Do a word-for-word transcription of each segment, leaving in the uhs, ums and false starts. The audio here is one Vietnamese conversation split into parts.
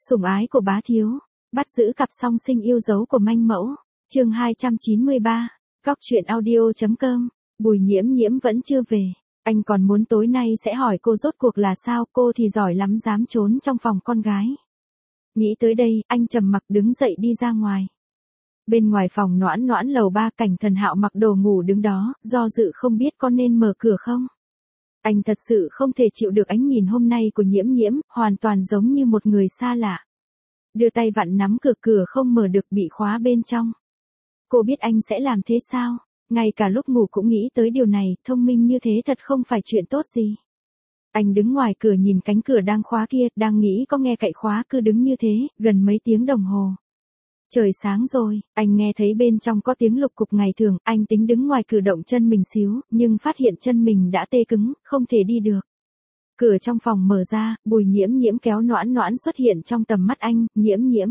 Sủng ái của bá thiếu, bắt giữ cặp song sinh yêu dấu của manh mẫu, chương hai trăm chín mươi ba, góc truyện audio.com, Bùi Nhiễm Nhiễm vẫn chưa về, anh còn muốn tối nay sẽ hỏi cô rốt cuộc là sao, cô thì giỏi lắm dám trốn trong phòng con gái. Nghĩ tới đây, anh trầm mặc đứng dậy đi ra ngoài. Bên ngoài phòng Noãn Noãn lầu ba, Cảnh Thần Hạo mặc đồ ngủ đứng đó, do dự không biết có nên mở cửa không. Anh thật sự không thể chịu được ánh nhìn hôm nay của Nhiễm Nhiễm, hoàn toàn giống như một người xa lạ. Đưa tay vặn nắm cửa, cửa không mở được, bị khóa bên trong. Cô biết anh sẽ làm thế sao? Ngay cả lúc ngủ cũng nghĩ tới điều này, thông minh như thế thật không phải chuyện tốt gì. Anh đứng ngoài cửa nhìn cánh cửa đang khóa kia, đang nghĩ có nghe cậy khóa, cứ đứng như thế, gần mấy tiếng đồng hồ. Trời sáng rồi, anh nghe thấy bên trong có tiếng lục cục. Ngày thường, anh tính đứng ngoài cửa động chân mình xíu, nhưng phát hiện chân mình đã tê cứng, không thể đi được. Cửa trong phòng mở ra, Bùi Nhiễm Nhiễm kéo Noãn Noãn xuất hiện trong tầm mắt anh. Nhiễm Nhiễm.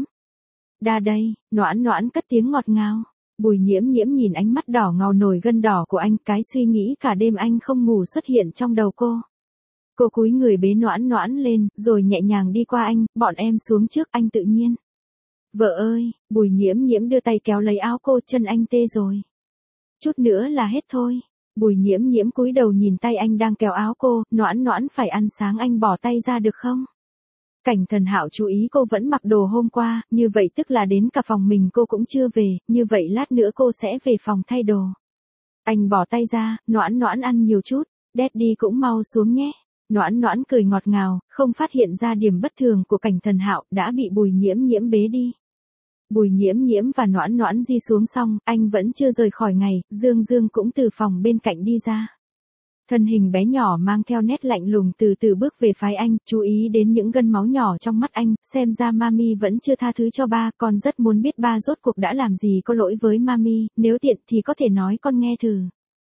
Đa đây, Noãn Noãn cất tiếng ngọt ngào. Bùi Nhiễm Nhiễm nhìn ánh mắt đỏ ngầu nổi gân đỏ của anh, cái suy nghĩ cả đêm anh không ngủ xuất hiện trong đầu cô. Cô cúi người bế Noãn Noãn lên, rồi nhẹ nhàng đi qua anh, bọn em xuống trước, anh tự nhiên. Vợ ơi, Bùi Nhiễm Nhiễm đưa tay kéo lấy áo cô, chân anh tê rồi. Chút nữa là hết thôi. Bùi Nhiễm Nhiễm cúi đầu nhìn tay anh đang kéo áo cô, Noãn Noãn phải ăn sáng, anh bỏ tay ra được không? Cảnh Thần Hạo chú ý cô vẫn mặc đồ hôm qua, như vậy tức là đến cả phòng mình cô cũng chưa về, như vậy lát nữa cô sẽ về phòng thay đồ. Anh bỏ tay ra, Noãn Noãn ăn nhiều chút, Daddy cũng mau xuống nhé. Noãn Noãn cười ngọt ngào, không phát hiện ra điểm bất thường của Cảnh Thần Hạo, đã bị Bùi Nhiễm Nhiễm bế đi. Bùi Nhiễm Nhiễm và Noãn Noãn di xuống xong, anh vẫn chưa rời khỏi ngày, Dương Dương cũng từ phòng bên cạnh đi ra. Thân hình bé nhỏ mang theo nét lạnh lùng từ từ bước về phái anh, chú ý đến những gân máu nhỏ trong mắt anh, xem ra Mami vẫn chưa tha thứ cho ba, con rất muốn biết ba rốt cuộc đã làm gì có lỗi với Mami, nếu tiện thì có thể nói con nghe thử.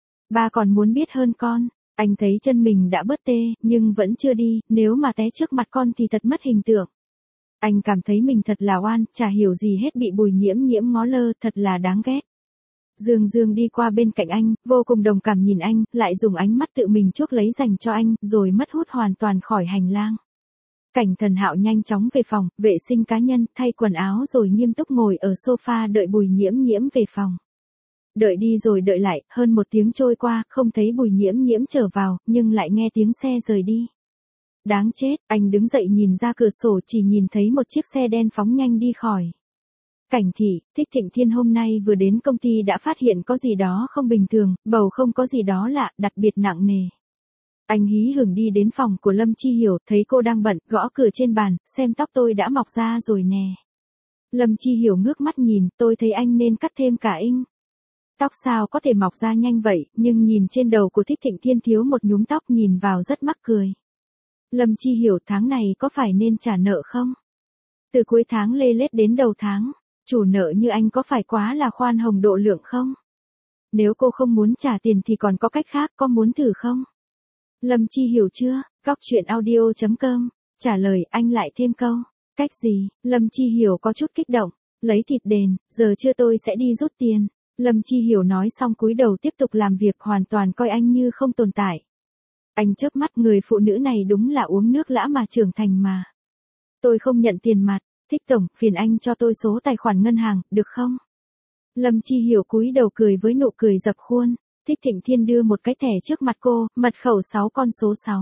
Ba còn muốn biết hơn con. Anh thấy chân mình đã bớt tê, nhưng vẫn chưa đi, nếu mà té trước mặt con thì thật mất hình tượng. Anh cảm thấy mình thật là oan, chả hiểu gì hết, bị Bùi Nhiễm Nhiễm ngó lơ, thật là đáng ghét. Dương Dương đi qua bên cạnh anh, vô cùng đồng cảm nhìn anh, lại dùng ánh mắt tự mình chuốc lấy dành cho anh, rồi mất hút hoàn toàn khỏi hành lang. Cảnh Thần Hạo nhanh chóng về phòng, vệ sinh cá nhân, thay quần áo rồi nghiêm túc ngồi ở sofa đợi Bùi Nhiễm Nhiễm về phòng. Đợi đi rồi đợi lại, hơn một tiếng trôi qua, không thấy Bùi Nhiễm Nhiễm trở vào, nhưng lại nghe tiếng xe rời đi. Đáng chết, anh đứng dậy nhìn ra cửa sổ, chỉ nhìn thấy một chiếc xe đen phóng nhanh đi khỏi. Cảnh thị, Thích Thịnh Thiên hôm nay vừa đến công ty đã phát hiện có gì đó không bình thường, bầu không có gì đó lạ, đặc biệt nặng nề. Anh hí hửng đi đến phòng của Lâm Chi Hiểu, thấy cô đang bận, gõ cửa trên bàn, xem tóc tôi đã mọc ra rồi nè. Lâm Chi Hiểu ngước mắt nhìn, tôi thấy anh nên cắt thêm cả inch. Tóc sao có thể mọc ra nhanh vậy, nhưng nhìn trên đầu của Thích Thịnh Thiên thiếu một nhúm tóc, nhìn vào rất mắc cười. Lâm Chi Hiểu, tháng này có phải nên trả nợ không? Từ cuối tháng lê lết đến đầu tháng, chủ nợ như anh có phải quá là khoan hồng độ lượng không? Nếu cô không muốn trả tiền thì còn có cách khác, có muốn thử không? Lâm Chi Hiểu chưa? Góc truyện audio.com, trả lời, anh lại thêm câu. Cách gì? Lâm Chi Hiểu có chút kích động, lấy thịt đền, giờ chưa tôi sẽ đi rút tiền. Lâm Chi Hiểu nói xong cúi đầu tiếp tục làm việc, hoàn toàn coi anh như không tồn tại. Anh chớp mắt, người phụ nữ này đúng là uống nước lã mà trưởng thành mà. Tôi không nhận tiền mặt, Thích tổng, phiền anh cho tôi số tài khoản ngân hàng, được không? Lâm Chi Hiểu cúi đầu cười với nụ cười dập khuôn. Thích Thịnh Thiên đưa một cái thẻ trước mặt cô, mật khẩu sáu con số sáu.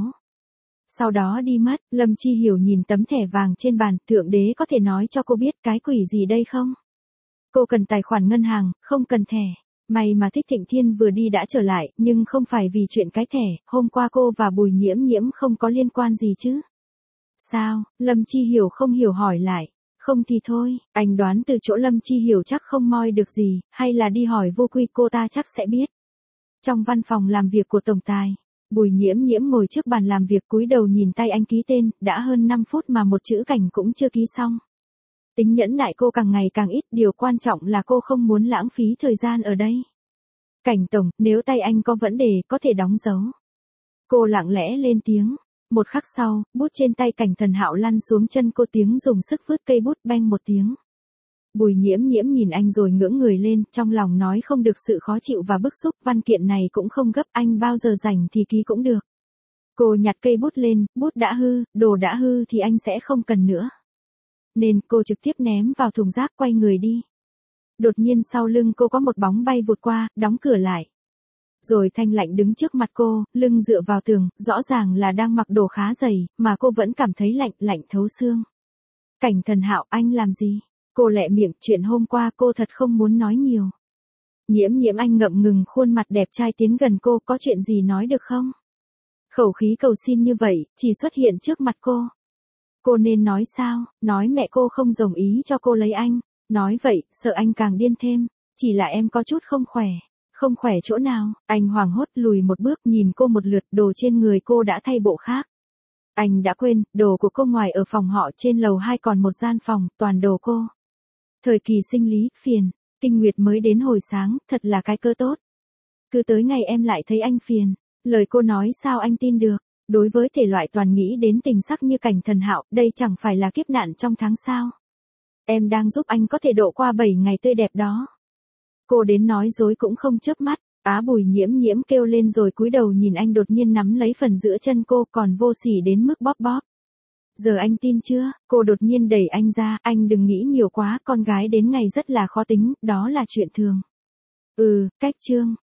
Sau đó đi mất, Lâm Chi Hiểu nhìn tấm thẻ vàng trên bàn, thượng đế có thể nói cho cô biết cái quỷ gì đây không? Cô cần tài khoản ngân hàng, không cần thẻ. May mà Thích Thịnh Thiên vừa đi đã trở lại, nhưng không phải vì chuyện cái thẻ, hôm qua cô và Bùi Nhiễm Nhiễm không có liên quan gì chứ? Sao? Lâm Chi Hiểu không hiểu hỏi lại. Không thì thôi, anh đoán từ chỗ Lâm Chi Hiểu chắc không moi được gì, hay là đi hỏi Vô Quy, cô ta chắc sẽ biết. Trong văn phòng làm việc của tổng tài, Bùi Nhiễm Nhiễm ngồi trước bàn làm việc cúi đầu nhìn tay anh ký tên, đã hơn năm phút mà một chữ cảnh cũng chưa ký xong. Tính nhẫn nại cô càng ngày càng ít, điều quan trọng là cô không muốn lãng phí thời gian ở đây. Cảnh tổng, nếu tay anh có vấn đề, có thể đóng dấu. Cô lặng lẽ lên tiếng. Một khắc sau, bút trên tay Cảnh Thần Hạo lăn xuống chân cô, tiếng dùng sức vứt cây bút, beng một tiếng. Bùi Nhiễm Nhiễm nhìn anh rồi ngưỡng người lên, trong lòng nói không được sự khó chịu và bức xúc, văn kiện này cũng không gấp, anh bao giờ rảnh thì ký cũng được. Cô nhặt cây bút lên, bút đã hư, đồ đã hư thì anh sẽ không cần nữa. nên cô trực tiếp ném vào thùng rác quay người đi. Đột nhiên sau lưng cô có một bóng bay vụt qua, đóng cửa lại. Rồi Thanh Lạnh đứng trước mặt cô, lưng dựa vào tường, rõ ràng là đang mặc đồ khá dày, mà cô vẫn cảm thấy lạnh, lạnh thấu xương. Cảnh Thần Hạo, anh làm gì? Cô lẹ miệng, chuyện hôm qua cô thật không muốn nói nhiều. Nhiễm Nhiễm, anh ngậm ngừng khuôn mặt đẹp trai tiến gần cô, có chuyện gì nói được không? Khẩu khí cầu xin như vậy, chỉ xuất hiện trước mặt cô. Cô nên nói sao, nói mẹ cô không đồng ý cho cô lấy anh, nói vậy, sợ anh càng điên thêm, chỉ là em có chút không khỏe. Không khỏe chỗ nào, anh hoảng hốt lùi một bước nhìn cô một lượt, đồ trên người cô đã thay bộ khác. Anh đã quên, đồ của cô ngoài ở phòng họ, trên lầu hai còn một gian phòng, toàn đồ cô. Thời kỳ sinh lý, phiền, kinh nguyệt mới đến hồi sáng, thật là cái cơ tốt. Cứ tới ngày em lại thấy anh phiền, lời cô nói sao anh tin được, đối với thể loại toàn nghĩ đến tình sắc như Cảnh Thần Hạo, đây chẳng phải là kiếp nạn trong tháng sao. Em đang giúp anh có thể độ qua bảy ngày tươi đẹp đó. Cô đến nói dối cũng không chớp mắt, Á Bùi Nhiễm Nhiễm kêu lên rồi cúi đầu nhìn anh đột nhiên nắm lấy phần giữa chân cô còn vô sỉ đến mức bóp bóp. Giờ anh tin chưa? Cô đột nhiên đẩy anh ra, anh đừng nghĩ nhiều quá, con gái đến ngày rất là khó tính, đó là chuyện thường. Ừ, cách chương.